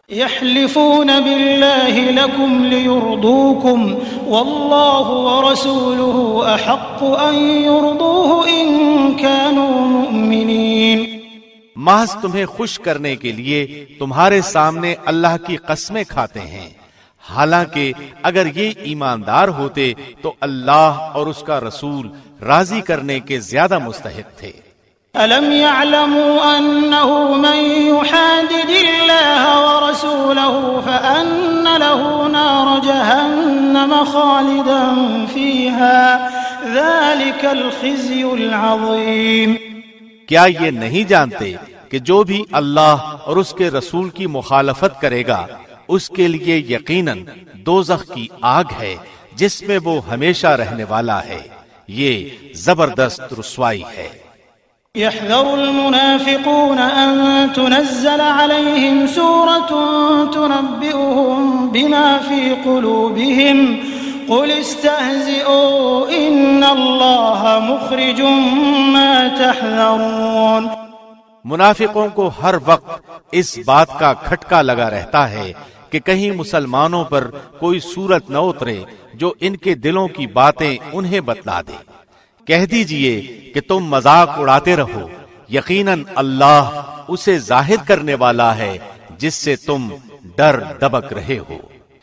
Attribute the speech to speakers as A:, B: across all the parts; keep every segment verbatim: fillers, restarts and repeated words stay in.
A: يحلفون بالله لكم ليرضوكم والله ورسوله أحق أن يرضوه إن كانوا مؤمنين۔
B: محض تمہیں خوش کرنے کے لیے تمہارے سامنے اللہ کی قسمیں کھاتے ہیں، حالانکہ اگر یہ ایماندار ہوتے تو اللہ اور اس کا رسول راضی کرنے کے زیادہ مستحق تھے۔
A: أَلَمْ يَعْلَمُوا أَنَّهُ مَنْ يُحَادِدِ اللَّهَ وَرَسُولَهُ فَأَنَّ لَهُ نَارَ جَهَنَّمَ خَالِدًا فِيهَا ذَلِكَ الْخِزْيُ الْعَظِيمُ۔
B: کیا یہ نہیں جانتے کہ جو بھی اللہ اور اس کے رسول کی مخالفت کرے گا اس کے لیے یقیناً دوزخ کی آگ ہے جس میں وہ ہمیشہ رہنے والا ہے، یہ زبردست رسوائی ہے۔
A: يحذر المنافقون أن تنزل عليهم سورة تنبئهم بما في قلوبهم قل استهزئوا إن الله مخرج ما تحذرون۔
B: منافقوں کو ہر وقت اس بات کا کھٹکا لگا رہتا ہے کہ کہیں مسلمانوں پر کوئی صورت نہ اترے جو ان کے دلوں کی باتیں انہیں بتلا دے۔ کہہ دیجئے کہ تم مذاق اڑاتے رہو، یقیناً اللہ اسے ظاہر کرنے والا ہے جس سے تم ڈر دبک رہے ہو۔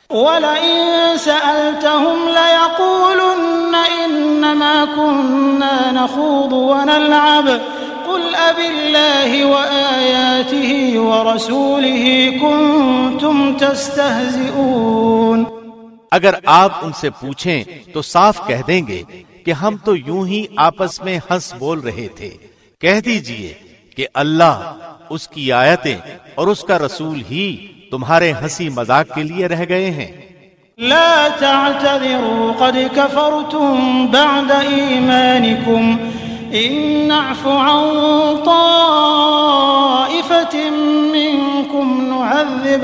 A: وَلَئِن سَأَلْتَهُمْ لَيَقُولُنَّ إِنَّمَا كُنَّا نَخُوضُ وَنَلْعَبُ قُلْ أَبِاللَّهِ وَآيَاتِهِ وَرَسُولِهِ كُنتُمْ تَسْتَهْزِئُونَ۔
B: اگر آپ ان سے پوچھیں تو صاف کہہ دیں گے کہ ہم تو یوں ہی آپس میں ہنس بول رہے تھے۔ کہہ دیجئے کہ اللہ، اس کی آیتیں اور اس کا رسول ہی تمہارے ہنسی مذاق کے لیے رہ گئے ہیں۔
A: لا تعتذروا قد كفرتم بعد ایمانکم ان نعف عن طائفة منکم نعذب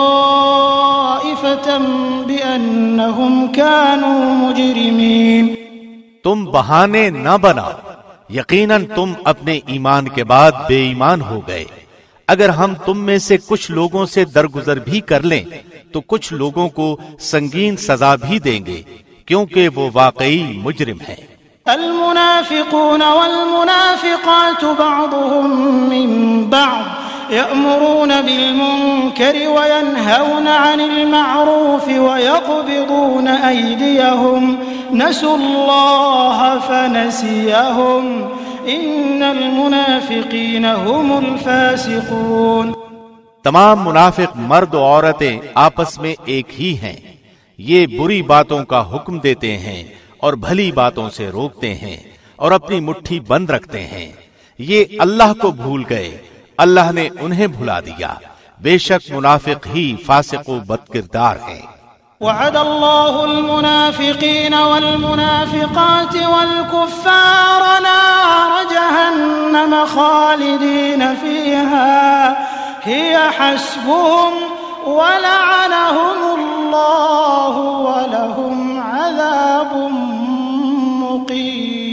A: طائفة بأنهم كانوا مجرمین۔
B: تم بہانے نہ بناؤ، یقیناً تم اپنے ایمان کے بعد بے ایمان ہو گئے۔ اگر ہم تم میں سے کچھ لوگوں سے درگزر بھی کر لیں تو کچھ لوگوں کو سنگین سزا بھی دیں گے کیونکہ وہ واقعی مجرم ہیں۔
A: المنافقون والمنافقات بعضهم من بعض يأمرون بالمنكر وينهون عن المعروف ويقبضون أيديهم نسوا الله فنسيهم إن المنافقين هم الفاسقون۔
B: تمام منافق مرد و عورتیں آپس میں ایک ہی ہیں، یہ بری باتوں کا حکم دیتے ہیں اور بھلی باتوں سے روکتے ہیں اور اپنی مٹھی بند رکھتے ہیں۔ یہ اللہ کو بھول گئے، اللہ نے انہیں بھلا دیا، بے شک منافق ہی فاسق و بد کردار ہیں۔
A: وعد اللہ المنافقین والمنافقات والکفار نار جہنم خالدین فیہا ہی حسبهم ولعنهم اللہ ولہم عذاب مقیم۔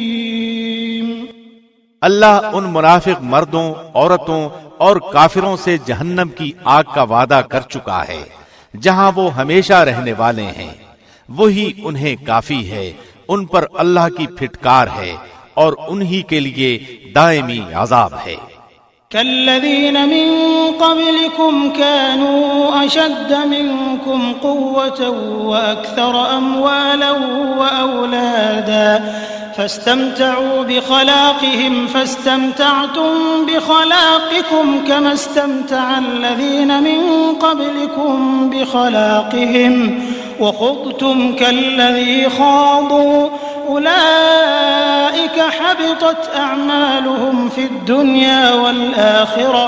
B: اللہ ان منافق مردوں، عورتوں اور کافروں سے جہنم کی آگ کا وعدہ کر چکا ہے جہاں وہ ہمیشہ رہنے والے ہیں، وہی انہیں کافی ہے، ان پر اللہ کی پھٹکار ہے اور انہی کے لیے دائمی عذاب ہے۔
A: كالذين من قبلكم كانوا أشد منكم قوة وأكثر أموالا وأولادا فاستمتعوا بخلاقهم فاستمتعتم بخلاقكم كما استمتع الذين من قبلكم بخلاقهم وخضتم كالذي خاضوا أولئك حبطت أعمالهم في الدنيا والآخرة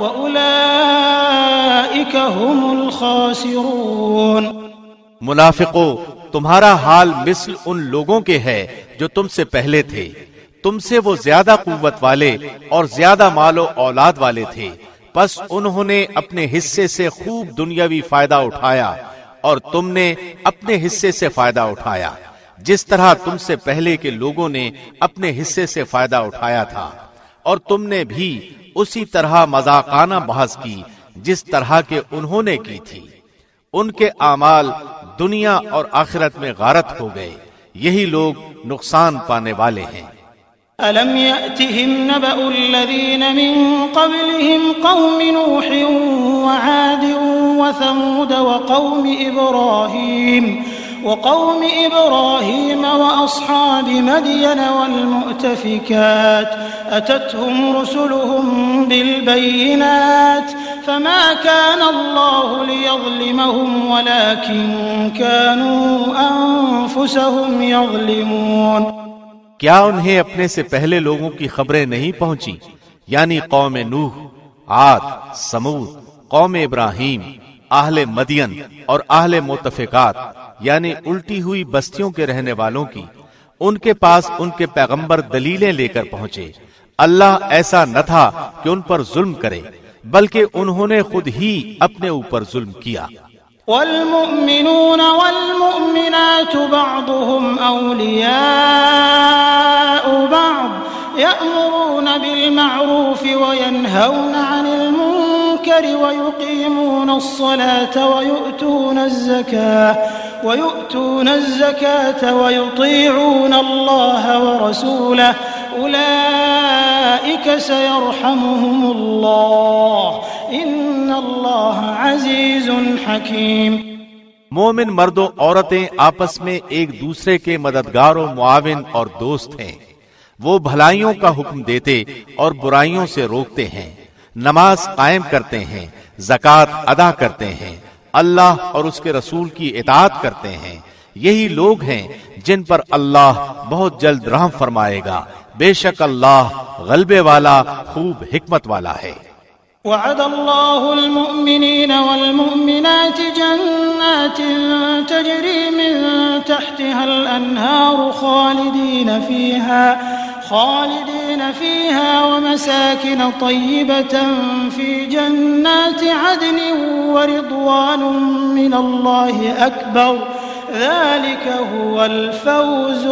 A: وأولئك هم الخاسرون۔
B: منافقو، تمہارا حال مثل ان لوگوں کے ہے جو تم سے پہلے تھے، تم سے وہ زیادہ قوت والے اور زیادہ مال و اولاد والے تھے، پس انہوں نے اپنے حصے سے خوب دنیاوی فائدہ اٹھایا اور تم نے اپنے حصے سے فائدہ اٹھایا، جس طرح تم سے پہلے کے لوگوں نے اپنے حصے سے فائدہ اٹھایا تھا، اور تم نے بھی اسی طرح مذاقانہ بحث کی جس طرح کے انہوں نے کی تھی۔ ان کے اعمال دنیا اور آخرت میں غارت ہو گئے، یہی لوگ نقصان پانے والے ہیں۔
A: أَلَمْ يَأْتِهِمْ نَبَأُ الَّذِينَ مِن قَبْلِهِمْ قَوْمِ نُوحٍ وَعَادٍ وَثَمُودَ وَقَوْمِ إِبْرَاهِيمَ وقوم إبراهيم وأصحاب مدين والمؤتفكات أتتهم رسلهم بالبينات فما كان الله ليظلمهم ولكن كانوا أنفسهم يظلمون۔
B: کیا انہیں اپنے سے پہلے لوگوں کی خبریں نہیں پہنچی، یعنی قوم نوح، عاد، سمود، قوم ابراہیم، اہل مدین اور اہل متفقات یعنی الٹی ہوئی بستیوں کے رہنے والوں کی؟ ان کے پاس ان کے پیغمبر دلیلیں لے کر پہنچے۔ اللہ ایسا نہ تھا کہ ان پر ظلم کرے، بلکہ انہوں نے خود ہی اپنے اوپر ظلم کیا۔
A: والمؤمنون والمؤمنات بعضهم أولياء بعض يأمرون بالمعروف وينهون عن المنكر ويقيمون الصلاة ويؤتون الزكاة ويؤتون الزكاة ويطيعون الله ورسوله أولئك سيرحمهم الله إن الله عزيز حكيم۔
B: مومن مرد و عورتیں آپس میں ایک دوسرے کے مددگار و معاون اور دوست ہیں، وہ بھلائیوں کا حکم دیتے اور برائیوں سے روکتے ہیں، نماز قائم کرتے ہیں، زکوٰۃ ادا کرتے ہیں، اللہ اور اس کے رسول کی اطاعت کرتے ہیں، یہی لوگ ہیں جن پر اللہ بہت جلد رحم فرمائے گا، بے شک اللہ غلبے والا خوب حکمت والا ہے۔
A: وعد الله المؤمنين والمؤمنات جنات تجري من تحتها الأنهار خالدين فيها خالدين فيها ومساكن طيبة في جنات عدن ورضوان من الله أكبر ذلك هو الفوز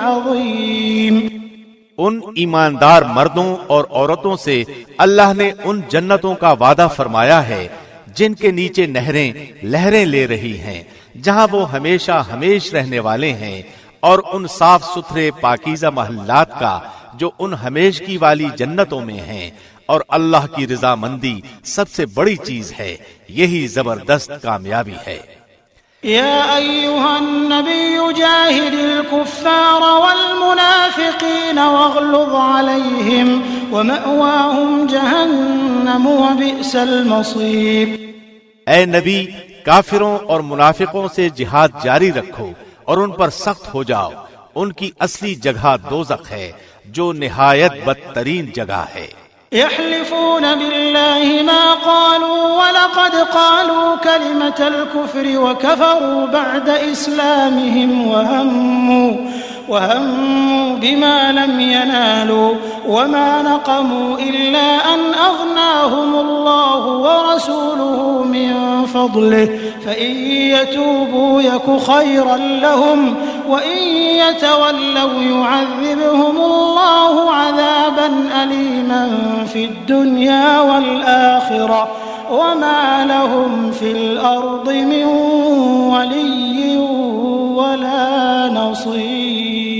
A: العظيم۔
B: ان ایماندار مردوں اور عورتوں سے اللہ نے ان جنتوں کا وعدہ فرمایا ہے جن کے نیچے نہریں لہریں لے رہی ہیں، جہاں وہ ہمیشہ ہمیش رہنے والے ہیں، اور ان صاف ستھرے پاکیزہ محلات کا جو ان ہمیشگی والی جنتوں میں ہیں، اور اللہ کی رضا مندی سب سے بڑی چیز ہے، یہی زبردست کامیابی ہے۔
A: يا أيها النبي جاهد الكفار والمنافقين واغلظ عليهم ومأواهم جهنم وبئس المصير۔
B: اے نبی، کافروں اور منافقوں سے جہاد جاری رکھو اور ان پر سخت ہو جاؤ، ان کی اصلی جگہ دوزخ ہے جو نہایت بدترین جگہ ہے۔
A: يحلفون بالله ما قالوا ولقد قالوا كلمة الكفر وكفروا بعد إسلامهم وهموا وهموا بما لم ينالوا وما نقموا إلا أن أغناهم الله ورسوله من فضله فإن يتوبوا يك خيرا لهم وإن يتولوا يعذبهم الله عذابا أليما في الدنيا والآخرة وما لهم في الأرض من ولي ولا نصير۔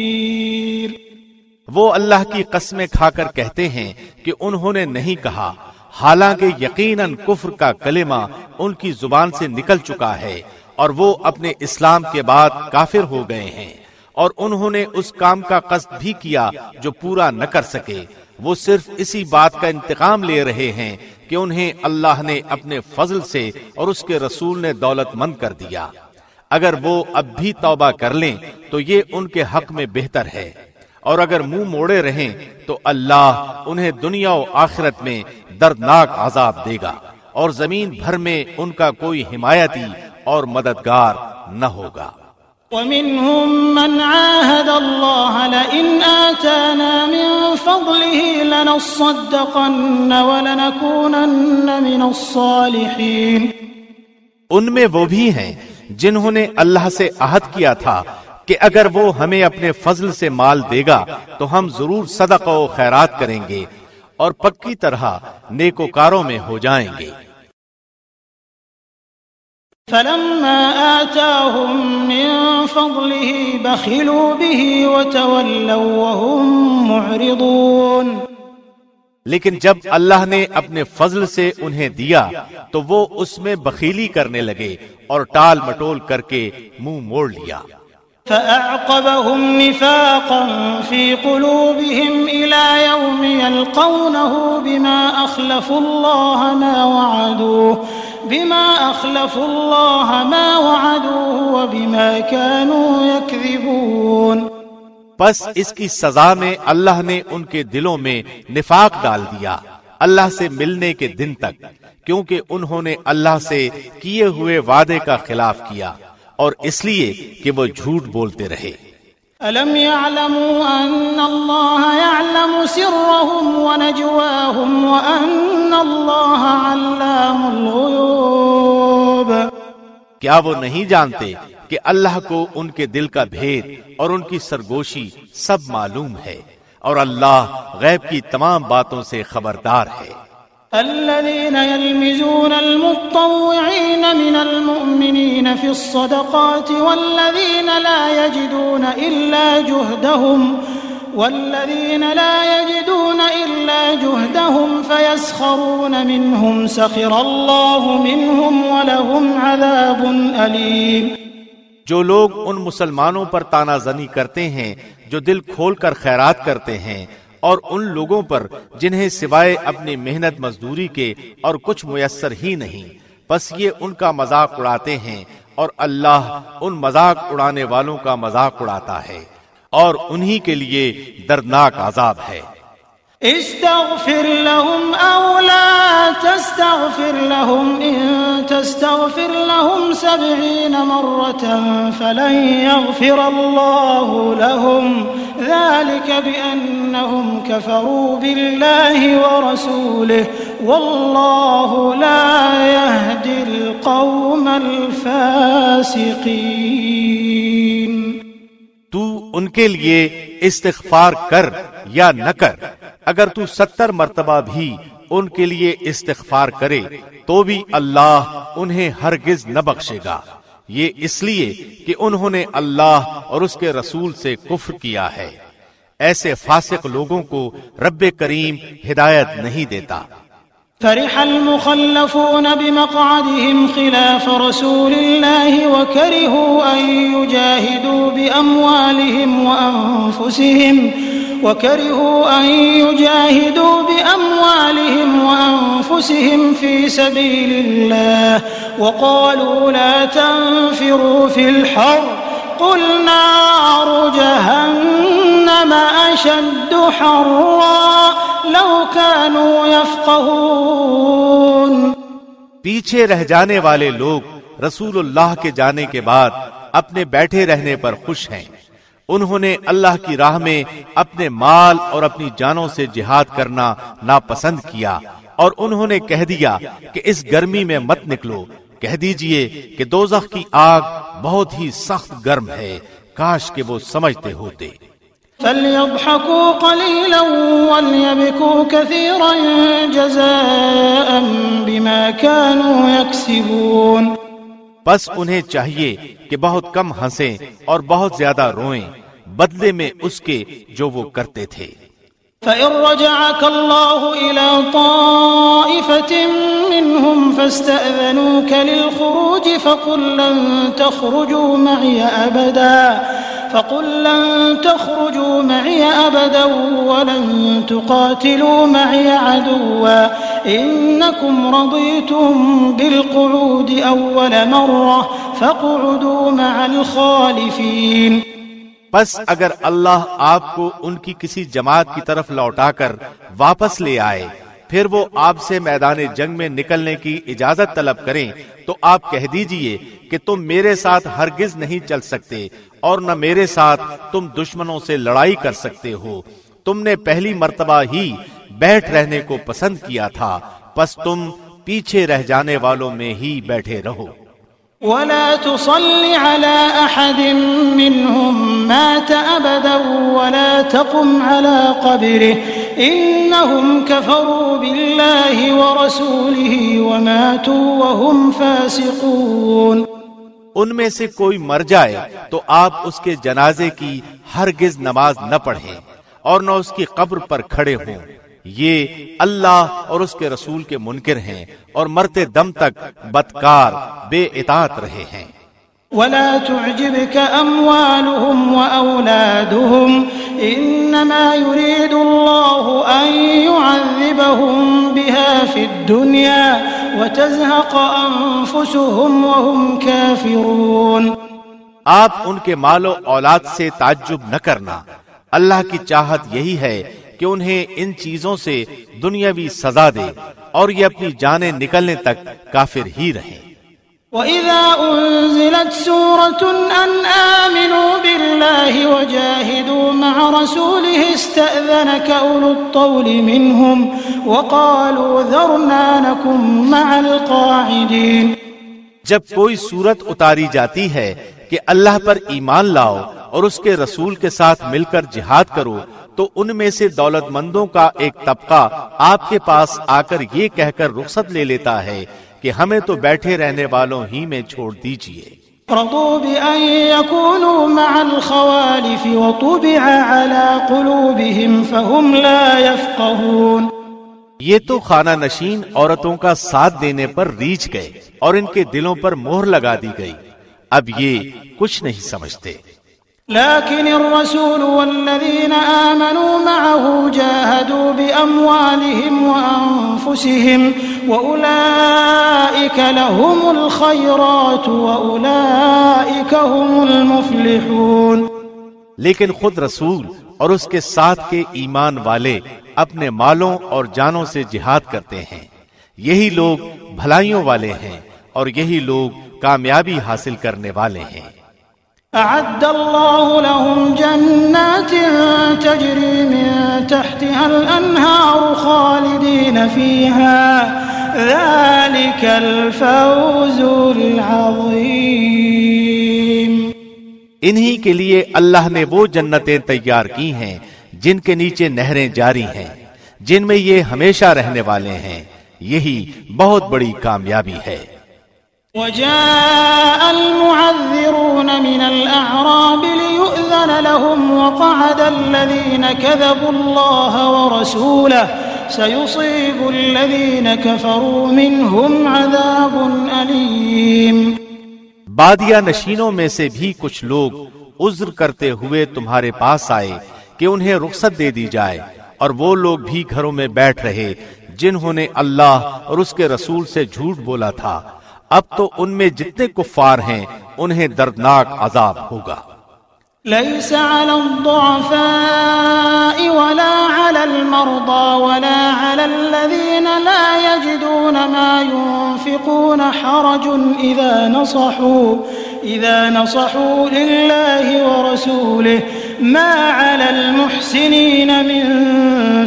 B: وہ اللہ کی قسمیں کھا کر کہتے ہیں کہ انہوں نے نہیں کہا، حالانکہ یقیناً کفر کا کلمہ ان کی زبان سے نکل چکا ہے، اور وہ اپنے اسلام کے بعد کافر ہو گئے ہیں، اور انہوں نے اس کام کا قصد بھی کیا جو پورا نہ کر سکے۔ وہ صرف اسی بات کا انتقام لے رہے ہیں کہ انہیں اللہ نے اپنے فضل سے اور اس کے رسول نے دولت مند کر دیا۔ اگر وہ اب بھی توبہ کر لیں تو یہ ان کے حق میں بہتر ہے، اور اگر منہ موڑے رہیں تو اللہ انہیں دنیا و آخرت میں دردناک عذاب دے گا، اور زمین بھر میں ان کا کوئی حمایتی اور مددگار نہ ہوگا۔
A: ومنهم من عاهد الله لئن آتانا من فضله لنصدقن ولنكونن من الصالحين۔
B: ان میں وہ بھی ہیں جنہوں نے اللہ سے عہد کیا تھا کہ اگر وہ ہمیں اپنے فضل سے مال دے گا تو ہم ضرور صدقہ و خیرات کریں گے اور پکی طرح نیکوکاروں میں ہو جائیں گے۔
A: فلما آتاهم من فضله بخلوا به وتولوا وهم معرضون۔
B: لیکن جب اللہ نے اپنے فضل سے انہیں دیا تو وہ اس میں بخیلی کرنے لگے اور ٹال مٹول کر کے منہ موڑ لیا۔
A: فأعقبهم نفاقا في قلوبهم إلى يوم يلقونه بما أخلفوا الله ما وعدوه بما أخلفوا الله ما وعدوه وبما كانوا يكذبون۔
B: پس اس کی سزا میں اللہ نے ان کے دلوں میں نفاق ڈال دیا اللہ سے ملنے کے دن تک، کیونکہ انہوں نے اللہ سے کیے ہوئے وعدے کا خلاف کیا اور اس لیے کہ وہ جھوٹ بولتے رہے۔
A: أَلَمْ يَعْلَمُوا أَنَّ اللَّهَ يَعْلَمُ سِرَّهُمْ وَنَجْوَاهُمْ وَأَنَّ اللَّهَ عَلَّامُ الْغُيُوبِ۔
B: کیا وہ نہیں جانتے کہ اللہ کو ان کے دل کا بھید اور ان کی سرگوشی سب معلوم ہے، اور اللہ غیب کی تمام باتوں سے خبردار ہے۔
A: الذين يلمزون المتطوعين من المؤمنين في الصدقات والذين لا يجدون إلا جهدهم والذين لا يجدون إلا جهدهم فيسخرون منهم سخر الله منهم ولهم عذاب أليم۔
B: جو لوگ ان مسلمانوں پر تانا زنی کرتے ہیں جو دل کھول کر خیرات کرتے ہیں، اور ان لوگوں پر جنہیں سوائے اپنی محنت مزدوری کے اور کچھ میسر ہی نہیں، بس یہ ان کا مذاق اڑاتے ہیں اور اللہ ان مذاق اڑانے والوں کا مذاق اڑاتا ہے، اور انہی کے لیے دردناک عذاب ہے۔
A: استغفر لهم أو لا تستغفر لهم إن تستغفر لهم سبعين مرة فلن يغفر الله لهم ذلك بأنهم كفروا بالله ورسوله والله لا يهدي القوم الفاسقين۔
B: تو ان کے لیے استغفار کر یا نہ کر، اگر تو ستر مرتبہ بھی ان کے لیے استغفار کرے تو بھی اللہ انہیں ہرگز نہ بخشے گا، یہ اس لیے کہ انہوں نے اللہ اور اس کے رسول سے کفر کیا ہے۔ ایسے فاسق لوگوں کو رب کریم ہدایت نہیں دیتا۔
A: فرح المخلفون بمقعدهم خلاف رسول الله وكرهوا أن يجاهدوا بأموالهم وأنفسهم وكرهوا أن يجاهدوا بأموالهم وأنفسهم في سبيل الله وقالوا لا تنفروا في الحر قل نار جهنم أشد حرا لو كانوا يفقهون۔
B: پیچھے رہ جانے والے لوگ رسول اللہ کے جانے کے بعد اپنے بیٹھے رہنے پر خوش ہیں۔ انہوں نے اللہ کی راہ میں اپنے مال اور اپنی جانوں سے جہاد کرنا ناپسند کیا، اور انہوں نے کہہ دیا کہ اس گرمی میں مت نکلو۔ کہہ دیجئے کہ دوزخ کی آگ بہت ہی سخت گرم ہے، کاش کہ وہ سمجھتے ہوتے۔
A: فَلْيَضْحَكُوا قَلِيلًا وَلْيَبْكُوا كَثِيرًا جَزَاءً بِمَا كَانُوا يَكْسِبُونَ۔
B: پس انہیں چاہیے کہ بہت کم ہنسیں اور بہت زیادہ روئیں، بدلے میں اس کے جو وہ کرتے تھے۔
A: فَإِن رَّجَعَكَ اللَّهُ إِلَىٰ طَائِفَةٍ مِّنْهُمْ فَاسْتَأْذَنُوكَ لِلْخُرُوجِ فَقُل لَّن تَخْرُجُوا مَعِيَ أَبَدًا فَقُل لَّن تَخْرُجُوا مَعِيَ أَبَدًا وَلَن تُقَاتِلُوا مَعِيَ عَدُوًّا إِنَّكُمْ رَضِيتُم بِالْقُعُودِ أَوَّلَ مَرَّةٍ فَاقْعُدُوا مَعَ الْخَالِفِينَ۔
B: پس اگر اللہ آپ کو ان کی کسی جماعت کی طرف لوٹا کر واپس لے آئے، پھر وہ آپ سے میدان جنگ میں نکلنے کی اجازت طلب کریں تو آپ کہہ دیجئے کہ تم میرے ساتھ ہرگز نہیں چل سکتے اور نہ میرے ساتھ تم دشمنوں سے لڑائی کر سکتے ہو۔ تم نے پہلی مرتبہ ہی بیٹھ رہنے کو پسند کیا تھا، پس تم پیچھے رہ جانے والوں میں ہی بیٹھے رہو۔
A: ولا تصل على أحد منهم مات أبدا ولا تقم على قبره إنهم كفروا بالله ورسوله وماتوا وهم فاسقون۔
B: ان میں سے کوئی مر جائے تو آپ اس کے جنازے کی ہرگز نماز نہ پڑھیں اور نہ اس کی قبر پر کھڑے ہوں، یہ اللہ اور اس کے رسول کے منکر ہیں اور مرتے دم تک بدکار بے اطاعت رہے ہیں۔
A: ولا تعجبك أموالهم وأولادهم إنما يريد الله أن يعذبهم بها في الدنيا وتزهق أنفسهم وهم كافرون۔
B: آپ ان کے مال و اولاد سے تعجب نہ کرنا، اللہ کی چاہت یہی ہے کہ انہیں ان چیزوں سے دنیاوی سزا دے اور یہ اپنی جانیں نکلنے تک کافر ہی رہیں۔
A: وَإِذَا أُنزِلَتْ سُورَةٌ أَنْ آمِنُوا بِاللَّهِ وَجَاهِدُوا مَعَ رَسُولِهِ اسْتَأْذَنَكَ أُولُو الطَّوْلِ مِنْهُمْ وَقَالُوا ذَرْنَا نَكُن مَعَ الْقَاعِدِينَ۔
B: جب کوئی صورت اتاری جاتی ہے کہ اللہ پر ایمان لاؤ اور اس کے رسول کے ساتھ مل کر جہاد کرو، تو ان میں سے دولت مندوں کا ایک طبقہ آپ کے پاس آ کر یہ کہہ کر رخصت لے لیتا ہے کہ ہمیں تو بیٹھے رہنے والوں ہی میں چھوڑ دیجئے۔
A: رضوا بأن يكونوا مع الخوالف وطبع على قلوبهم فهم لا يفقهون۔
B: یہ تو خانہ نشین عورتوں کا ساتھ دینے پر ریچھ گئے اور ان کے دلوں پر مہر لگا دی گئی، اب یہ کچھ نہیں سمجھتے۔
A: لكن الرسول والذين آمنوا معه جاهدوا بأموالهم وأنفسهم وأولئك لهم الخيرات وأولئك هم المفلحون۔
B: لیکن خود رسول اور اس کے ساتھ کے ایمان والے اپنے مالوں اور جانوں سے جہاد کرتے ہیں، یہی لوگ بھلائیوں والے ہیں اور یہی لوگ کامیابی حاصل کرنے والے ہیں۔
A: أعد الله لهم جنات تجري من تحتها الأنهار خالدين فيها ذلك الفوز العظيم۔
B: انہی کے لیے اللہ نے وہ جنتیں تیار کی ہیں جن کے نیچے نہریں جاری ہیں، جن میں یہ ہمیشہ رہنے والے ہیں، یہی بہت بڑی کامیابی ہے۔
A: وجاء المعذرون من الأعراب ليؤذن لهم وقعد الذين كذبوا الله ورسوله سيصيب الذين كفروا منهم عذاب أليم۔
B: بادیہ نشینوں میں سے بھی کچھ لوگ عذر کرتے ہوئے تمہارے پاس آئے کہ انہیں رخصت دے دی جائے، اور وہ لوگ بھی گھروں میں بیٹھ رہے جنہوں نے اللہ اور اس کے رسول سے جھوٹ بولا تھا، اب تو ان میں جتنے کفار ہیں انہیں دردناک عذاب ہوگا۔
A: ليس على الضعفاء ولا على المرضى ولا على الذين لا يجدون ما ينفقون حرج إذا نصحوا إذا نصحوا لله ورسوله ما على المحسنين من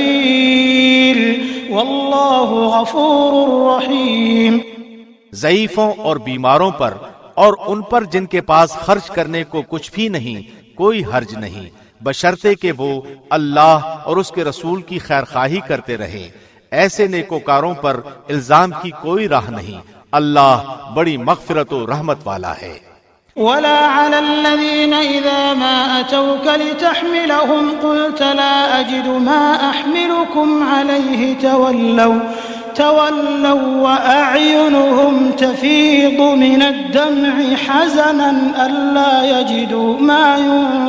A: سبيل والله غفور رحيم۔
B: ضعیفوں اور بیماروں پر اور ان پر جن کے پاس خرچ کرنے کو کچھ بھی نہیں کوئی حرج نہیں، بشرطے کہ وہ اللہ اور اس کے رسول کی خیر خواہی کرتے رہے، ایسے نیکوکاروں پر الزام کی کوئی راہ نہیں، اللہ بڑی مغفرت و رحمت والا ہے۔
A: ولا على الذين إذا ما أتوك لتحملهم قلت لا أجد ما أحملكم عليه تولوا تولوا وأعينهم تفيض من الدمع حزنا ألا يجدوا ما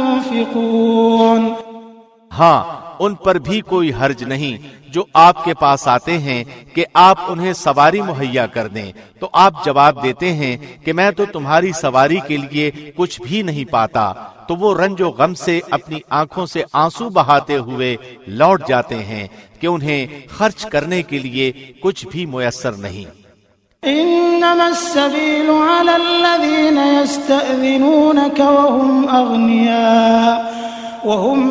A: ينفقون۔
B: ہاں ان پر بھی کوئی حرج نہیں جو آپ کے پاس آتے ہیں کہ آپ انہیں سواری مہیا کر دیں، تو آپ جواب دیتے ہیں کہ میں تو تمہاری سواری کے لیے کچھ بھی نہیں پاتا، تو وہ رنج و غم سے اپنی آنکھوں سے آنسو بہاتے ہوئے لوٹ جاتے ہیں کہ انہیں خرچ کرنے کے لیے کچھ بھی میسر نہیں۔
A: انما السبيل على الذين يستأذنونك وهم اغنياء وهم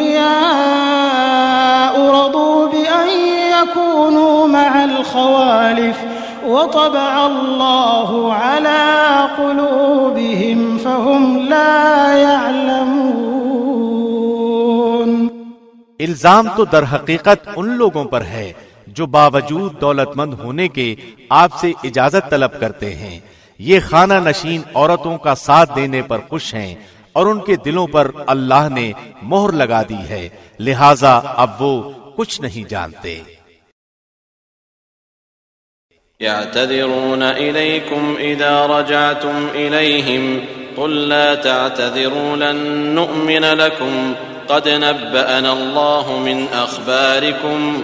A: اغنياء رضوا بأن يكونوا مع الخوالف وطبع الله على قلوبهم فهم لا يعلمون۔
B: الزام تو در حقیقت ان لوگوں پر ہے جو باوجود دولت مند ہونے کے آپ سے اجازت طلب کرتے ہیں، یہ خانہ نشین عورتوں کا ساتھ دینے پر خوش ہیں اور ان کے دلوں پر اللہ نے مہر لگا دی ہے، لہذا اب وہ کچھ نہیں جانتے۔
C: يعتذرون إليكم إذا رجعتم إليهم قل لا تعتذروا لن نؤمن لكم قد نبأنا الله من أخباركم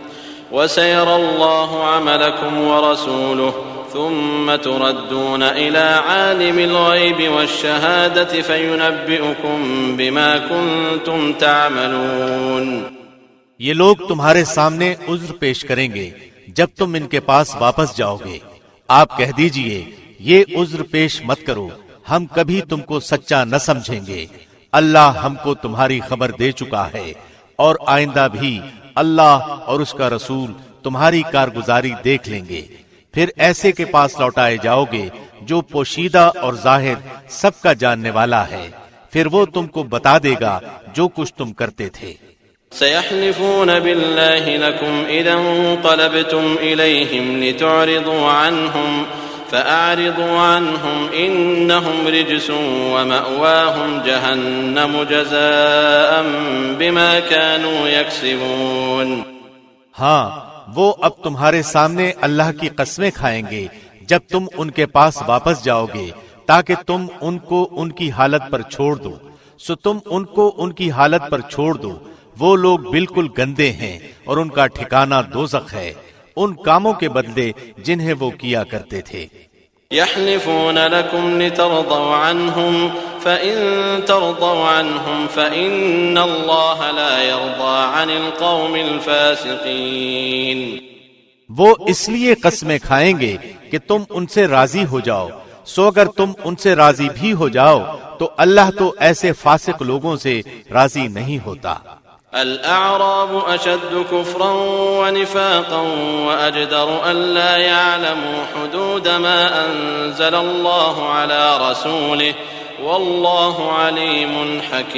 C: وسيرى الله عملكم ورسوله ثم تردون إلى عالم الغيب والشهادة فينبئكم بما كنتم تعملون۔
B: یہ لوگ تمہارے سامنے عذر پیش کریں گے جب تم ان کے پاس واپس جاؤ گے، آپ کہہ دیجئے یہ عذر پیش مت کرو، ہم کبھی تم کو سچا نہ سمجھیں گے، اللہ ہم کو تمہاری خبر دے چکا ہے اور آئندہ بھی اللہ اور اس کا رسول تمہاری کارگزاری دیکھ لیں گے۔ پھر ایسے کے پاس لوٹائے جاؤ گے جو پوشیدہ اور ظاہر سب کا جاننے والا ہے، پھر وہ تم کو بتا دے گا جو کچھ تم کرتے تھے۔
C: سيحلفون بالله لكم إذا انقلبتم إليهم لتعرضوا عنهم فأعرضوا عنهم إنهم رجس ومأواهم جهنم جزاء بما كانوا يكسبون۔
B: ہاں وہ اب تمہارے سامنے اللہ کی قسمیں کھائیں گے جب تم ان کے پاس واپس جاؤ گے تاکہ تم ان کو ان کی حالت پر چھوڑ دو، سو تم ان کو ان کی حالت پر چھوڑ دو، وہ لوگ بالکل گندے ہیں اور ان کا ٹھکانہ دوزخ ہے، ان کاموں کے بدلے جنہیں وہ کیا کرتے تھے۔
C: يحلفون لكم لترضوا عنهم فإن ترضوا عنهم فإن الله لا يرضى عن القوم الفاسقين۔
B: وہ اس لیے قسمیں کھائیں گے کہ تم ان سے راضی ہو جاؤ، سو اگر تم ان سے راضی بھی ہو جاؤ تو اللہ تو ایسے فاسق لوگوں سے راضی نہیں ہوتا۔
C: الأعراب أشد كفرا ونفاقا وأجدر ألا يعلموا حدود ما أنزل الله على رسوله والله عليم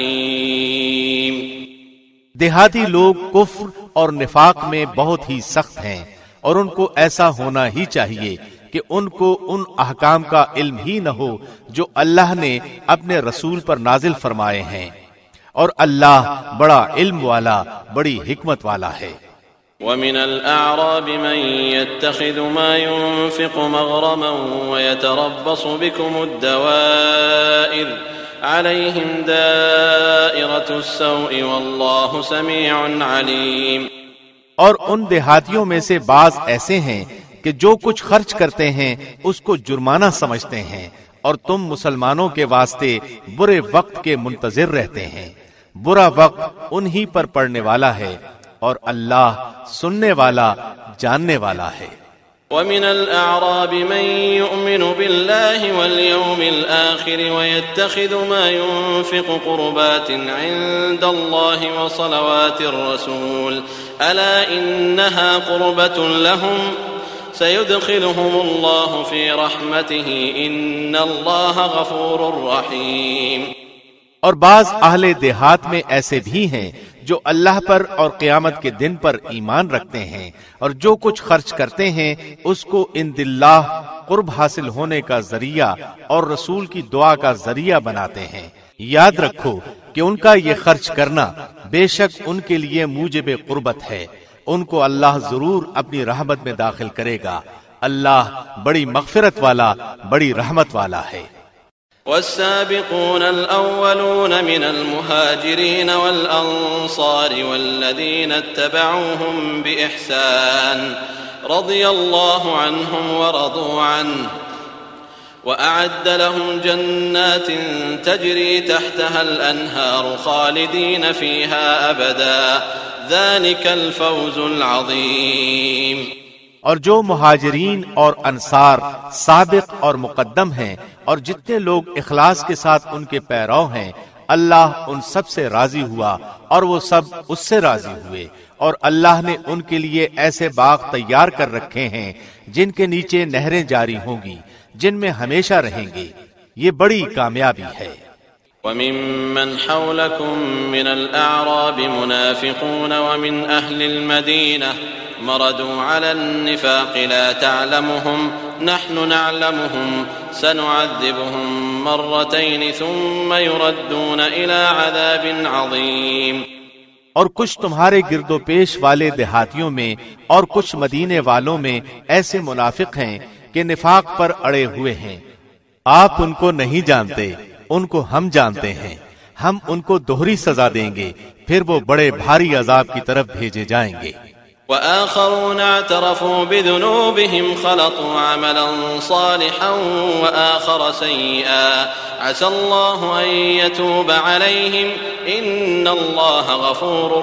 C: حكيم۔
B: دیہاتی لوگ کفر اور نفاق میں بہت ہی سخت ہیں اور ان کو ایسا ہونا ہی چاہیے کہ ان کو ان احکام کا علم ہی نہ ہو جو اللہ نے اپنے رسول پر نازل فرمائے ہیں، اور اللہ بڑا علم والا، بڑی حکمت والا ہے۔
C: ومن الأعراب من يتخذ ما ينفق مغرما ويتربص بكم الدوائر عليهم دائرة السوء والله سميع عليم۔
B: اور ان دیہاتیوں میں سے بعض ایسے ہیں کہ جو کچھ خرچ کرتے ہیں اس کو جرمانہ سمجھتے ہیں، اور تم مسلمانوں کے واسطے برے وقت کے منتظر رہتے ہیں، برا وقت انہی پر پڑنے والا ہے اور اللہ سننے والا، جاننے والا ہے۔
C: ومن الأعراب من يؤمن بالله واليوم الآخر ويتخذ ما ينفق قربات عند الله وصلوات الرسول ألا إنها قربة لهم سيدخلهم الله في رحمته إن الله غفور رحيم۔
B: اور بعض اہل دیہات میں ایسے بھی ہیں جو اللہ پر اور قیامت کے دن پر ایمان رکھتے ہیں اور جو کچھ خرچ کرتے ہیں اس کو عند اللہ قرب حاصل ہونے کا ذریعہ اور رسول کی دعا کا ذریعہ بناتے ہیں۔ یاد رکھو کہ ان کا یہ خرچ کرنا بے شک ان کے لیے موجب قربت ہے، ان کو اللہ ضرور اپنی رحمت میں داخل کرے گا، اللہ بڑی مغفرت والا، بڑی رحمت والا ہے۔
C: والسابقون الأولون من المهاجرين والأنصار والذين اتبعوهم بإحسان رضي الله عنهم ورضوا عنه وأعد لهم جنات تجري تحتها الأنهار خالدين فيها أبدا ذلك الفوز العظيم۔
B: اور جو مہاجرین اور انصار سابق اور مقدم ہیں اور جتنے لوگ اخلاص کے ساتھ ان کے پیرو ہیں، اللہ ان سب سے راضی ہوا اور وہ سب اس سے راضی ہوئے، اور اللہ نے ان کے لیے ایسے باغ تیار کر رکھے ہیں جن کے نیچے نہریں جاری ہوں گی، جن میں ہمیشہ رہیں گے، یہ بڑی کامیابی ہے۔
C: وممن حولكم من الأعراب منافقون ومن أهل المدينة مردوا على النفاق لا تعلمهم نحن نعلمهم سنعذبهم مرتين ثم يردون إلى عذاب عظيم۔
B: اور کچھ تمہارے گرد و پیش والے دیہاتیوں میں اور کچھ مدینے والوں میں ایسے منافق ہیں کہ نفاق پر اڑے ہوئے ہیں، آپ ان کو نہیں جانتے، ان کو ہم جانتے ہیں، ہم ان کو دوہری سزا دیں گے، پھر وہ بڑے بھاری عذاب کی طرف بھیجے جائیں گے۔
C: وآخرون اعترفوا بذنوبهم خلطوا عملا صالحا وآخر سيئا عسى الله أن يتوب عليهم إن الله غفور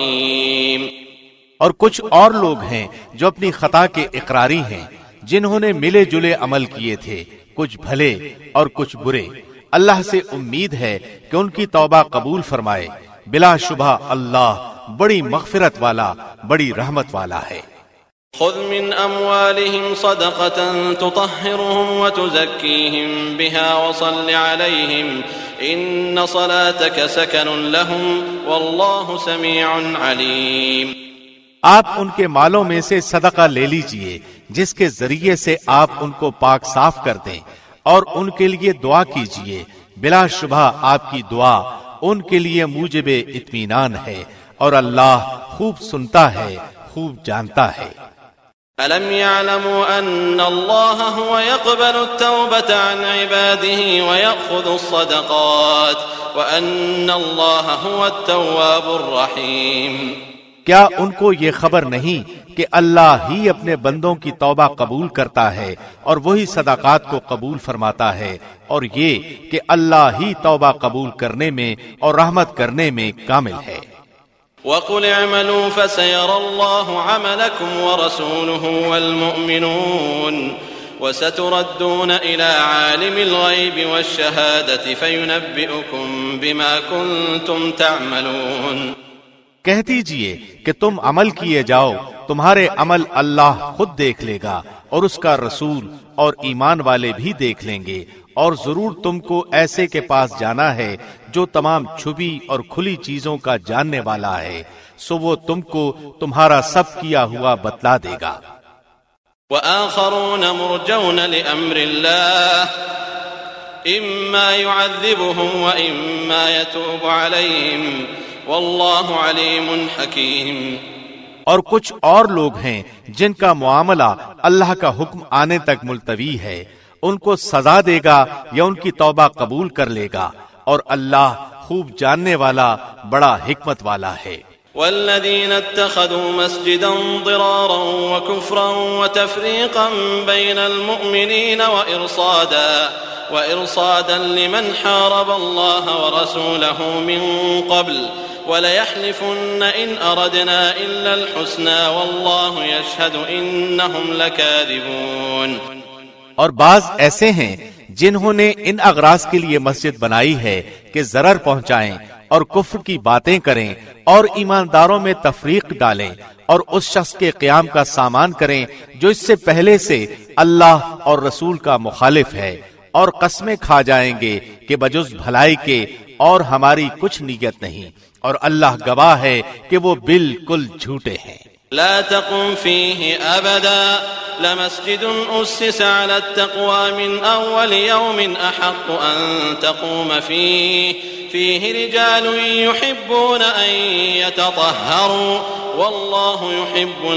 C: رحيم۔
B: اور کچھ اور لوگ ہیں جو اپنی خطا کے اقراری ہیں، جنہوں نے ملے جلے عمل کیے تھے، کچھ بھلے اور کچھ برے۔ اللہ سے امید ہے کہ ان کی توبہ قبول فرمائے، بلا شبہ اللہ بڑی مغفرت والا، بڑی رحمت والا ہے۔
C: خذ من اموالهم صدقة تطهرهم وتزكيهم بها وصل عليهم ان صلاتك سكن لهم والله سميع عليم۔
B: آپ ان کے مالوں میں سے صدقہ لے لیجئے جس کے ذریعے سے آپ ان کو پاک صاف کر دیں، اور ان کے لیے دعا کیجئے، بلا شبہ آپ کی دعا ان کے لیے موجب اطمینان ہے، اور اللہ خوب سنتا ہے، خوب جانتا ہے۔
C: أَلَمْ يَعْلَمُوا أَنَّ اللَّهَ هُوَ يَقْبَلُ التَّوْبَةَ عَنْ عِبَادِهِ وَيَأْخُذُ الصَّدَقَاتِ وَأَنَّ اللَّهَ هُوَ التَّوَّابُ الرَّحِيمُ۔
B: کیا ان کو یہ خبر نہیں کہ اللہ ہی اپنے بندوں کی توبہ قبول کرتا ہے اور وہی صدقات کو قبول فرماتا ہے، اور یہ کہ اللہ ہی توبہ قبول کرنے میں اور رحمت کرنے میں کامل ہے۔
C: وَقُلْ اعْمَلُوا فَسَيَرَى اللَّهُ عَمَلَكُمْ وَرَسُولُهُ وَالْمُؤْمِنُونَ وَسَتُرَدُّونَ إِلَى عَالِمِ الْغَيْبِ وَالشَّهَادَةِ فَيُنَبِّئُكُم بِمَا كُنتُمْ تَعْمَلُونَ۔
B: کہہ دیجئے کہ تم عمل کیے جاؤ، تمہارے عمل اللہ خود دیکھ لے گا، اور اس کا رسول اور ایمان والے بھی دیکھ لیں گے، اور ضرور تم کو ایسے کے پاس جانا ہے جو تمام چھپی اور کھلی چیزوں کا جاننے والا ہے، سو وہ تم کو تمہارا سب کیا ہوا بتلا دے گا۔
C: وآخرون مرجون لأمر الله إما يعذبهم وإما يتوب عليهم واللہ علیم حکیم۔
B: اور کچھ اور لوگ ہیں جن کا معاملہ اللہ کا حکم آنے تک ملتوی ہے، ان کو سزا دے گا یا ان کی توبہ قبول کر لے گا، اور اللہ خوب جاننے والا، بڑا حکمت والا ہے۔
C: والذین اتخذوا مسجدا ضرارا وكفرا وتفریقا بین المؤمنین وإرصادا وإرصادا لمن حارب الله ورسوله من قبل وَلَيَحْلِفُنَّ إِنْ أَرَدْنَا إِلَّا الْحُسْنَى وَاللَّهُ يَشْهَدُ إِنَّهُمْ لَكَاذِبُونَ۔
B: اور بعض ایسے ہیں جنہوں نے ان اغراض کے لیے مسجد بنائی ہے کہ ضرر پہنچائیں اور کفر کی باتیں کریں اور ایمانداروں میں تفریق ڈالیں اور اس شخص کے قیام کا سامان کریں جو اس سے پہلے سے اللہ اور رسول کا مخالف ہے، اور قسمیں کھا جائیں گے کہ بجز بھلائی کے اور ہماری کچھ نیت نہیں، اور اللہ گواہ ہے کہ وہ بالکل جھوٹے ہیں۔
C: لا تقم فيه أبدا لمسجد أسس على التقوى من أول يوم أحق أن تقوم فيه فيه رجال يحبون أن يتطهروا والله يحب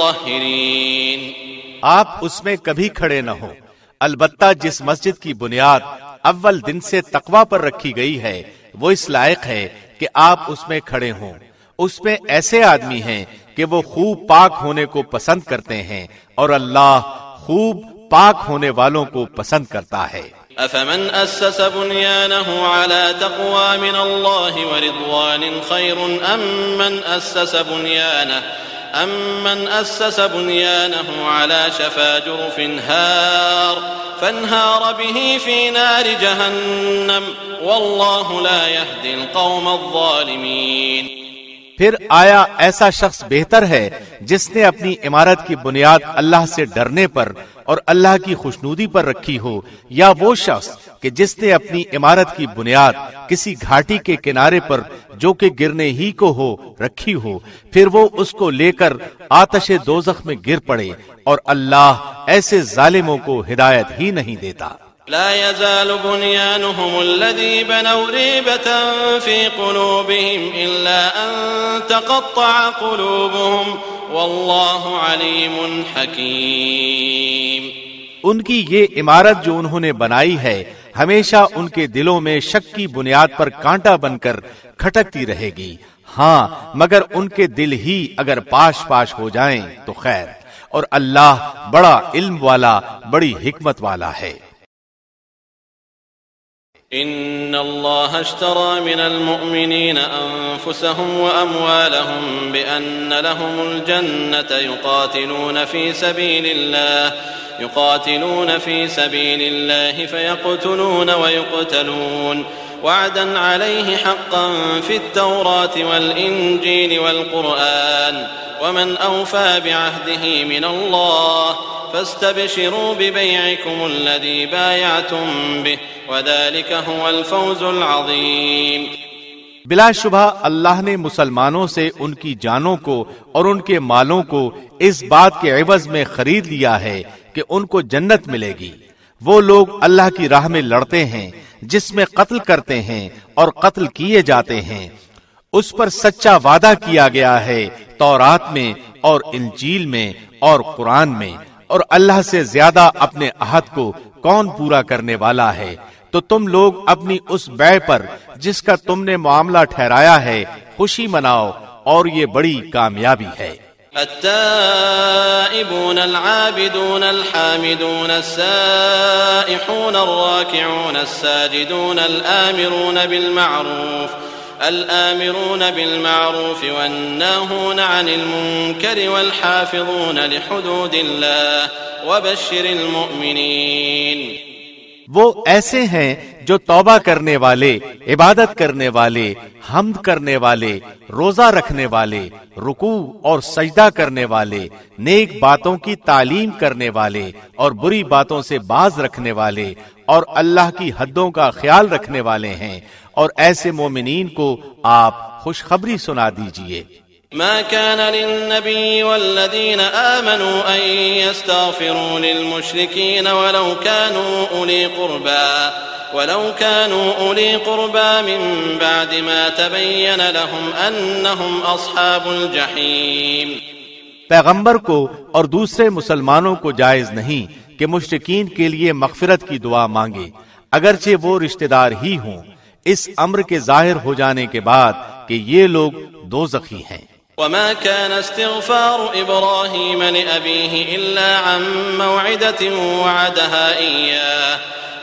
C: المطهرين۔
B: آپ اس میں کبھی کھڑے نہ ہو، البتہ جس مسجد کی بنیاد اول دن سے تقوی پر رکھی گئی ہے وہ اس لائق ہے کہ آپ اس میں کھڑے ہوں۔ اس میں ایسے آدمی ہیں کہ وہ خوب پاک ہونے کو پسند کرتے ہیں، اور اللہ خوب پاک ہونے والوں کو پسند کرتا ہے۔
C: افمن اسس بنيانه على تقوى من الله ورضوان خير ام من اسس بنيانه أَمَّنْ أَسَّسَ بُنْيَانَهُ عَلَى شَفَا جُرُفٍ هَارٍ فَانْهَارَ بِهِ فِي نَارِ جَهَنَّمَ وَاللَّهُ لَا يَهْدِي الْقَوْمَ الظَّالِمِينَ۔
B: پھر آیا ایسا شخص بہتر ہے جس نے اپنی عمارت کی بنیاد اللہ سے ڈرنے پر اور اللہ کی خوشنودی پر رکھی ہو، یا وہ شخص کہ جس نے اپنی عمارت کی بنیاد کسی گھاٹی کے کنارے پر جو کہ گرنے ہی کو ہو رکھی ہو، پھر وہ اس کو لے کر آتش دوزخ میں گر پڑے، اور اللہ ایسے ظالموں کو ہدایت ہی نہیں دیتا۔
C: لا يزال بنيانهم الذي بنوا ريبة في قلوبهم إلا أن تقطع قلوبهم والله عليم حكيم۔
B: ان کی یہ عمارت جو انہوں نے بنائی ہے ہمیشہ ان کے دلوں میں شک کی بنیاد پر کانٹا بن کر کھٹکتی رہے گی، ہاں مگر ان کے دل ہی اگر پاش پاش ہو جائیں تو خیر، اور اللہ بڑا علم والا، بڑی حکمت والا ہے۔
C: إن الله اشترى من المؤمنين أنفسهم وأموالهم بأن لهم الجنة يقاتلون في سبيل الله يقاتلون في سبيل الله فيقتلون ويقتلون وعدا عليه حقا في التوراة والإنجيل والقرآن ومن أوفى بعهده من الله فاستبشروا ببيعكم الذي بايعتم به وذلك هو الفوز العظيم۔
B: بلا شبہ اللہ نے مسلمانوں سے ان کی جانوں کو اور ان کے مالوں کو اس بات کے عوض میں خرید لیا ہے کہ ان کو جنت ملے گی۔ وہ لوگ اللہ کی راہ میں لڑتے ہیں جس میں قتل کرتے ہیں اور قتل کیے جاتے ہیں، اس پر سچا وعدہ کیا گیا ہے تورات میں اور انجیل میں اور قرآن میں، اور اللہ سے زیادہ اپنے عہد کو کون پورا کرنے والا ہے؟ تو تم لوگ اپنی اس بیع پر جس کا تم نے معاملہ ٹھہرایا ہے خوشی مناؤ، اور یہ بڑی کامیابی ہے۔
C: التائبون العابدون الحامدون السائحون الراكعون الساجدون الآمرون بالمعروف الآمرون بالمعروف والناهون عن المنكر والحافظون لحدود الله وبشر المؤمنين۔
B: وہ ایسے ہیں جو توبہ کرنے والے، عبادت کرنے والے، حمد کرنے والے، روزہ رکھنے والے، رکوع اور سجدہ کرنے والے، نیک باتوں کی تعلیم کرنے والے اور بری باتوں سے باز رکھنے والے، اور اللہ کی حدوں کا خیال رکھنے والے ہیں، اور ایسے مومنین کو آپ خوشخبری سنا دیجئے۔
C: ما كان للنبي والذين آمنوا أن يستغفروا للمشركين ولو كانوا أولي قربى ولو كانوا أولي قربى من بعد ما تبين لهم أنهم أصحاب الجحيم۔
B: پیغمبر کو اور دوسرے مسلمانوں کو جائز نہیں کہ مشرکین کے لیے مغفرت کی دعا مانگے اگرچہ وہ رشتہ دار ہی ہوں، اس امر کے ظاہر ہو جانے کے بعد کہ یہ لوگ دوزخی ہیں۔
C: وما كان استغفار إبراهيم لأبيه إلا عن موعدة وعدها إياه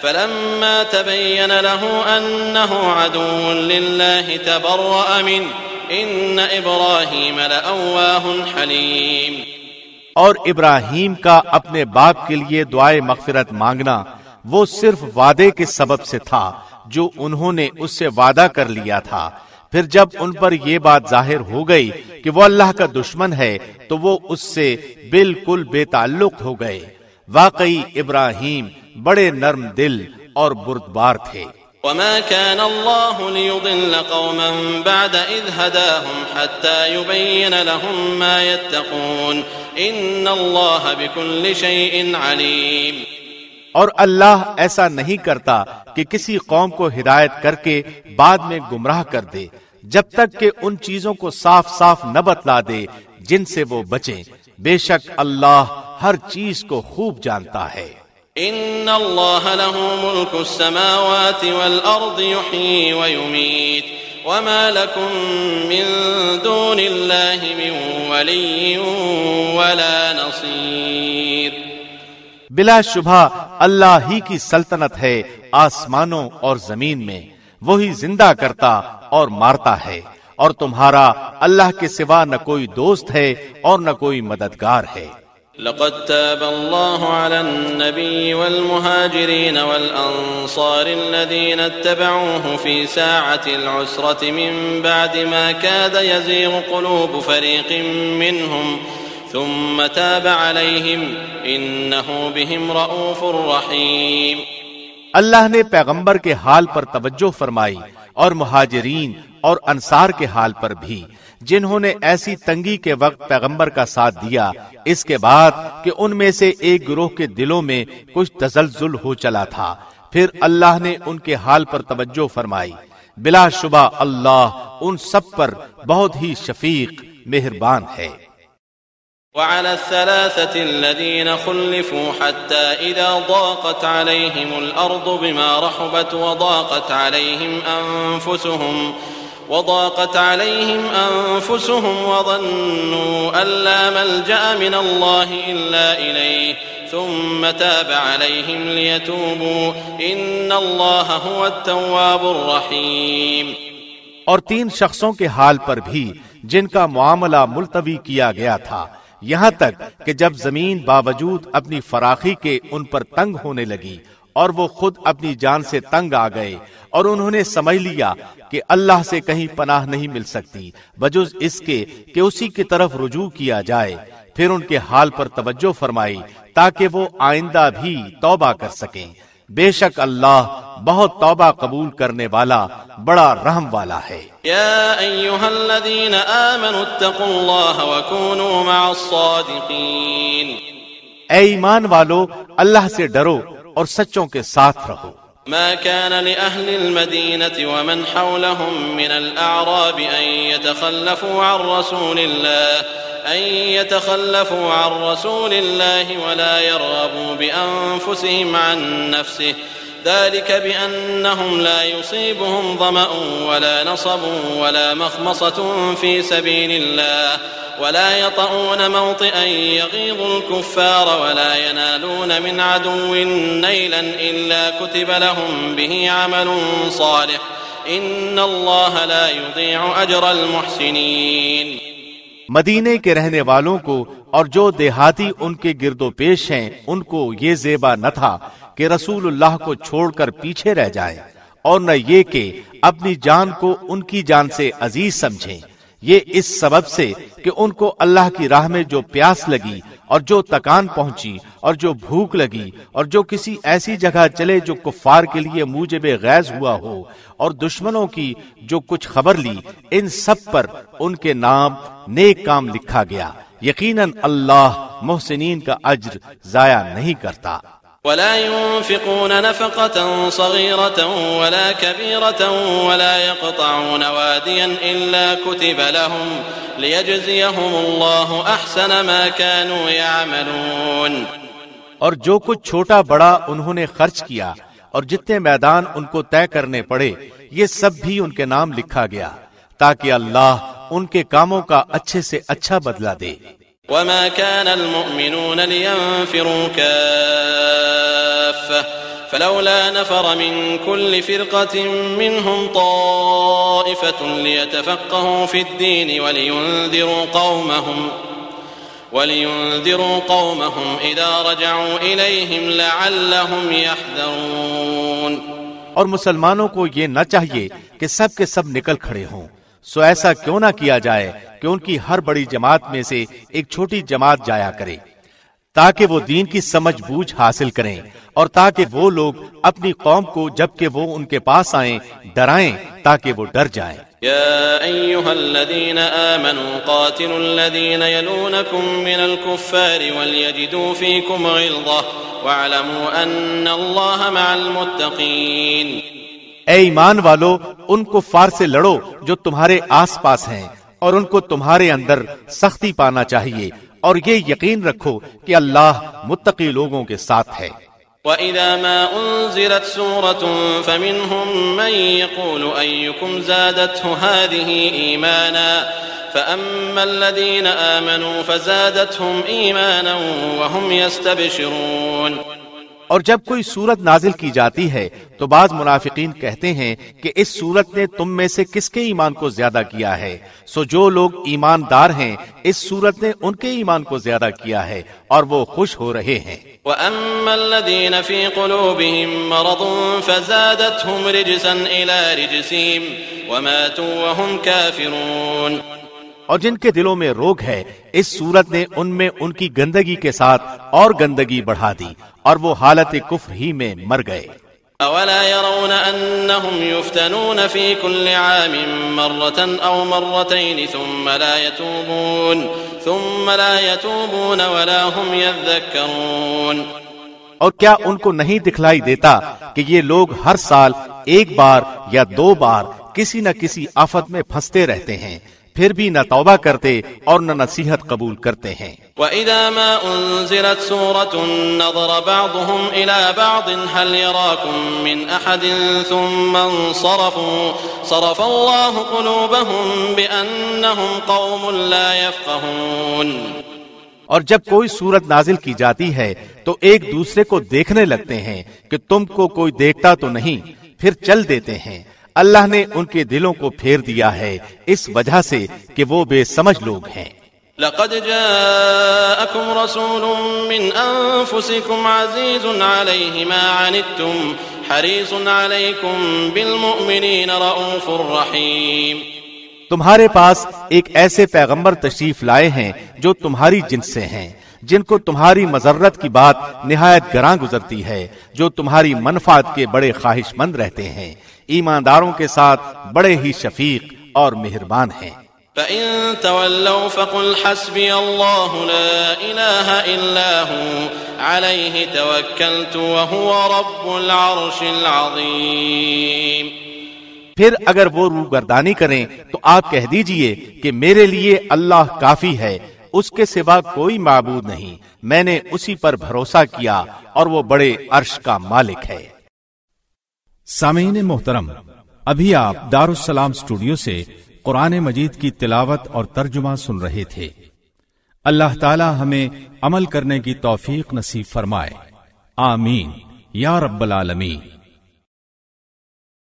C: فلما تبين له أنه عدو لله تبرأ منه إن إبراهيم لأواه حليم۔
B: اور ابراہیم کا اپنے باپ کے لیے دعائے مغفرت مانگنا وہ صرف وعدے کے سبب سے تھا جو انہوں نے اس سے وعدہ کر لیا تھا، پھر جب ان پر یہ بات ظاہر ہو گئی کہ وہ اللہ کا دشمن ہے تو وہ اس سے بالکل بے تعلق ہو گئے۔ واقعی ابراہیم بڑے نرم دل اور بردبار تھے۔
C: وما كان الله ليضل قوما بعد إذ هداهم حتى يبين لهم ما يتقون إن الله بكل شيء عليم۔
B: اور اللہ ایسا نہیں کرتا کہ کسی قوم کو ہدایت کر کے بعد میں گمراہ کر دے جب تک کہ ان چیزوں کو صاف صاف نہ بتلا دے جن سے وہ بچیں، بے شک اللہ ہر چیز کو خوب جانتا ہے۔
C: ان اللہ له ملک السماوات والارض يحيي ويميت وما لكم من دون الله من ولي ولا نصير۔
B: بلا شبہ اللہ ہی کی سلطنت ہے آسمانوں اور زمین میں، وہی زندہ کرتا اور مارتا ہے، اور تمہارا اللہ کے سوا نہ کوئی دوست ہے اور نہ کوئی مددگار ہے۔
C: لقد تاب الله على النبي والمهاجرين والأنصار الذين اتبعوه في ساعة العسرة من بعد ما كاد يزيغ قلوب فريق منهم ثم تاب عليهم إنه بهم رؤوف رحيم۔
B: اللہ نے پیغمبر کے حال پر توجہ فرمائی اور مہاجرین اور انصار کے حال پر بھی، جنہوں نے ایسی تنگی کے وقت پیغمبر کا ساتھ دیا، اس کے بعد کہ ان میں سے ایک گروہ کے دلوں میں کچھ تزلزل ہو چلا تھا، پھر اللہ نے ان کے حال پر توجہ فرمائی۔ بلا شبہ اللہ ان سب پر بہت ہی شفیق مہربان ہے۔
C: وعلى الثلاثة الذين خلفوا حتى إذا ضاقت عليهم الأرض بما رحبت وضاقت عليهم أنفسهم وضاقت عليهم أنفسهم وظنوا أن لا ملجأ من الله إلا إليه ثم تاب عليهم ليتوبوا إن الله هو التواب الرحيم۔
B: اور تین شخصوں کے حال پر بھی جن کا معاملہ ملتوی کیا گیا تھا، یہاں تک کہ جب زمین باوجود اپنی فراخی کے ان پر تنگ ہونے لگی اور وہ خود اپنی جان سے تنگ آ گئے، اور انہوں نے سمجھ لیا کہ اللہ سے کہیں پناہ نہیں مل سکتی بجز اس کے کہ اسی کی طرف رجوع کیا جائے، پھر ان کے حال پر توجہ فرمائی تاکہ وہ آئندہ بھی توبہ کر سکیں۔ بے شک اللہ بہت توبہ قبول کرنے والا بڑا رحم والا ہے۔
C: یا ایھا الذین آمنوا اتقوا اللہ وکونوا مع الصادقین،
B: اے ایمان والو اللہ سے ڈرو اور سچوں کے ساتھ رہو۔
C: ما كان لأهل المدينة ومن حولهم من الأعراب أن يتخلفوا عن رسول الله أن يتخلفوا عن رسول الله ولا يرغبوا بأنفسهم عن نفسه ذلك بأنهم لا يصيبهم ظمأ ولا نصب ولا مخمصة في سبيل الله ولا يطؤون موطئا يغيظ الكفار ولا ينالون من عدو نيلا إلا كتب لهم به عمل صالح إن الله لا يضيع أجر المحسنين۔
B: مدینے کے رہنے والوں کو اور جو دیہاتی ان کے گرد و پیش ہیں ان کو یہ زیبا نہ تھا کہ رسول اللہ کو چھوڑ کر پیچھے رہ جائیں، اور نہ یہ کہ اپنی جان کو ان کی جان سے عزیز سمجھیں، یہ اس سبب سے کہ ان کو اللہ کی راہ میں جو پیاس لگی اور جو تکان پہنچی اور جو بھوک لگی اور جو کسی ایسی جگہ چلے جو کفار کے لیے موجب غیظ ہوا ہو اور دشمنوں کی جو کچھ خبر لی، ان سب پر ان کے نام نیک کام لکھا گیا، یقیناً اللہ محسنین کا اجر ضائع نہیں کرتا۔
C: ولا ينفقون نفقة صغيرة ولا كبيرة ولا يقطعون واديا إلا كتب لهم ليجزيهم الله أحسن ما كانوا يعملون۔
B: اور جو کچھ چھوٹا بڑا انہوں نے خرچ کیا اور جتنے میدان ان کو طے کرنے پڑے، یہ سب بھی ان کے نام لکھا گیا تاکہ اللہ ان کے کاموں کا اچھے سے اچھا بدلہ دے۔
C: وما كان المؤمنون لينفروا كافة فلولا نفر من كل فرقة منهم طائفة ليتفقهوا في الدين ولينذروا قومهم ولينذروا قومهم إذا رجعوا إليهم لعلهم يحذرون۔
B: اور مسلمانوں کو یہ نہ چاہیے کہ سب کے سب نکل کھڑے ہوں، سو ایسا کیوں نہ کیا جائے کہ ان کی ہر بڑی جماعت میں سے ایک چھوٹی جماعت جایا کرے تاکہ وہ دین کی سمجھ بوجھ حاصل کریں، اور تاکہ وہ لوگ اپنی قوم کو جبکہ وہ ان کے پاس آئیں ڈرائیں تاکہ وہ ڈر جائیں۔
C: يا أيها الذين آمنوا قاتلوا الذين يلونكم من الكفار وليجدوا فيكم غلظة واعلموا أن الله مع المتقين۔
B: اے ایمان والو ان کفار سے لڑو جو تمہارے آس پاس ہیں، اور ان کو تمہارے اندر سختی پانا چاہیے، اور یہ یقین رکھو کہ اللہ متقی لوگوں کے ساتھ ہے۔
C: وَإِذَا مَا أُنزِلَتْ سُورَةٌ فَمِنْهُمْ مَنْ يَقُولُ أَيُّكُمْ زَادَتْهُ هَذِهِ إِيمَانًا فَأَمَّا الَّذِينَ آمَنُوا فَزَادَتْهُمْ إِيمَانًا وَهُمْ يَسْتَبْشِرُونَ۔
B: اور جب کوئی سورت نازل کی جاتی ہے تو بعض منافقین کہتے ہیں کہ اس سورت نے تم میں سے کس کے ایمان کو زیادہ کیا ہے، سو جو لوگ ایماندار ہیں اس سورت نے ان کے ایمان کو زیادہ کیا ہے اور وہ خوش ہو رہے ہیں۔
C: وَأَمَّا الَّذِينَ فِي قُلُوبِهِم مَّرَضٌ فَزَادَتْهُمْ رِجْسًا إِلَى رِجْسِهِمْ وَمَاتُوا وَهُمْ كَافِرُونَ۔
B: اور جن کے دلوں میں روگ ہے اس صورت نے ان میں ان کی گندگی کے ساتھ اور گندگی بڑھا دی اور وہ حالت کفر ہی میں مر گئے۔
C: أولا يرون أنهم يفتنون في كل عام مرة أو مرتين ثم لا يتوبون ثم لا يتوبون ولا هم يذكرون؟
B: اور کیا ان کو نہیں دکھلائی دیتا کہ یہ لوگ ہر سال ایک بار یا دو بار کسی نہ کسی آفت میں پھنستے رہتے ہیں، پھر بھی نہ توبہ کرتے اور نہ نصیحت قبول کرتے ہیں۔
C: وَإِذَا مَا أُنزِلَتْ سُورَةٌ نَظَرَ بَعْضُهُمْ إِلَى بَعْضٍ هَلْ يَرَاكُمْ مِنْ أَحَدٍ ثُمَّ انصَرَفُوا صَرَفَ اللَّهُ قُلُوبَهُمْ بِأَنَّهُمْ قَوْمٌ لَا يَفْقَهُونَ۔
B: اور جب کوئی سورت نازل کی جاتی ہے تو ایک دوسرے کو دیکھنے لگتے ہیں کہ تم کو کوئی دیکھتا تو نہیں، پھر چل دیتے ہیں۔ اللہ نے ان کے دلوں کو پھیر دیا ہے اس وجہ سے کہ وہ بے سمجھ لوگ ہیں۔
C: لقد جاءكم رسول من أنفسكم عزيز عليه ما عنتم حريص عليكم بالمؤمنين رؤوف رحيم۔
B: تمہارے پاس ایک ایسے پیغمبر تشریف لائے ہیں جو تمہاری جنس سے ہیں، جن کو تمہاری مضرت کی بات نہایت گراں گزرتی ہے، جو تمہاری منفعت کے بڑے خواہش مند رہتے ہیں، ایمانداروں کے ساتھ بڑے ہی شفیق اور مہربان ہیں۔
C: فَإِن تَوَلَّوْا فَقُلْ حَسْبِيَ اللَّهُ لَا إِلَٰهَ إِلَّا هُوَ عَلَيْهِ تَوَكَّلْتُ وَهُوَ رَبُّ الْعَرْشِ الْعَظِيمِ۔
B: پھر اگر وہ روگردانی کریں تو آپ کہہ دیجئے کہ میرے لیے اللہ کافی ہے، اس کے سوا کوئی معبود نہیں، میں نے اسی پر بھروسہ کیا اور وہ بڑے عرش کا مالک ہے۔
D: سامعین محترم، ابھی آپ دارالسلام اسٹوڈیو سے قرآن مجید کی تلاوت اور ترجمہ سن رہے تھے۔ اللہ تعالی ہمیں عمل کرنے کی توفیق نصیب فرمائے، آمین یا رب العالمین۔